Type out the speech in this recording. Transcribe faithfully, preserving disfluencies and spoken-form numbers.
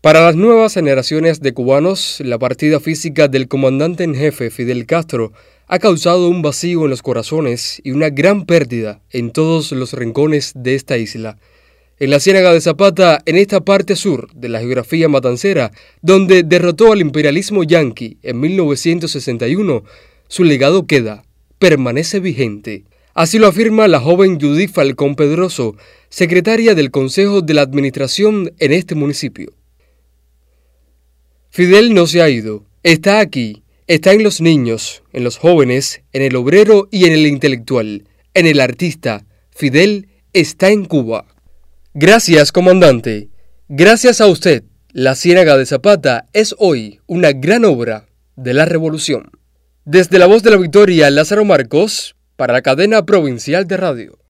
Para las nuevas generaciones de cubanos, la partida física del comandante en jefe Fidel Castro ha causado un vacío en los corazones y una gran pérdida en todos los rincones de esta isla. En la Ciénaga de Zapata, en esta parte sur de la geografía matancera, donde derrotó al imperialismo yanqui en mil novecientos sesenta y uno, su legado queda, permanece vigente. Así lo afirma la joven Judith Falcón Pedroso, secretaria del Consejo de la Administración en este municipio. Fidel no se ha ido, está aquí, está en los niños, en los jóvenes, en el obrero y en el intelectual, en el artista. Fidel está en Cuba. Gracias, comandante. Gracias a usted, la Ciénaga de Zapata es hoy una gran obra de la revolución. Desde la Voz de la Victoria, Lázaro Marcos, para la cadena provincial de radio.